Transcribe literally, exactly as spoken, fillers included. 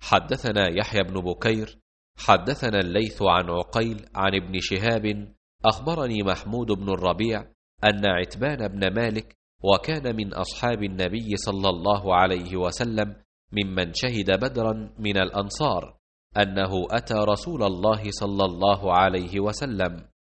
حدثنا يحيى بن بكير حدثنا الليث عن عقيل عن ابن شهاب أخبرني محمود بن الربيع أن عتبان بن مالك، وكان من أصحاب النبي صلى الله عليه وسلم ممن شهد بدرا من الأنصار، أنه أتى رسول الله صلى الله عليه وسلم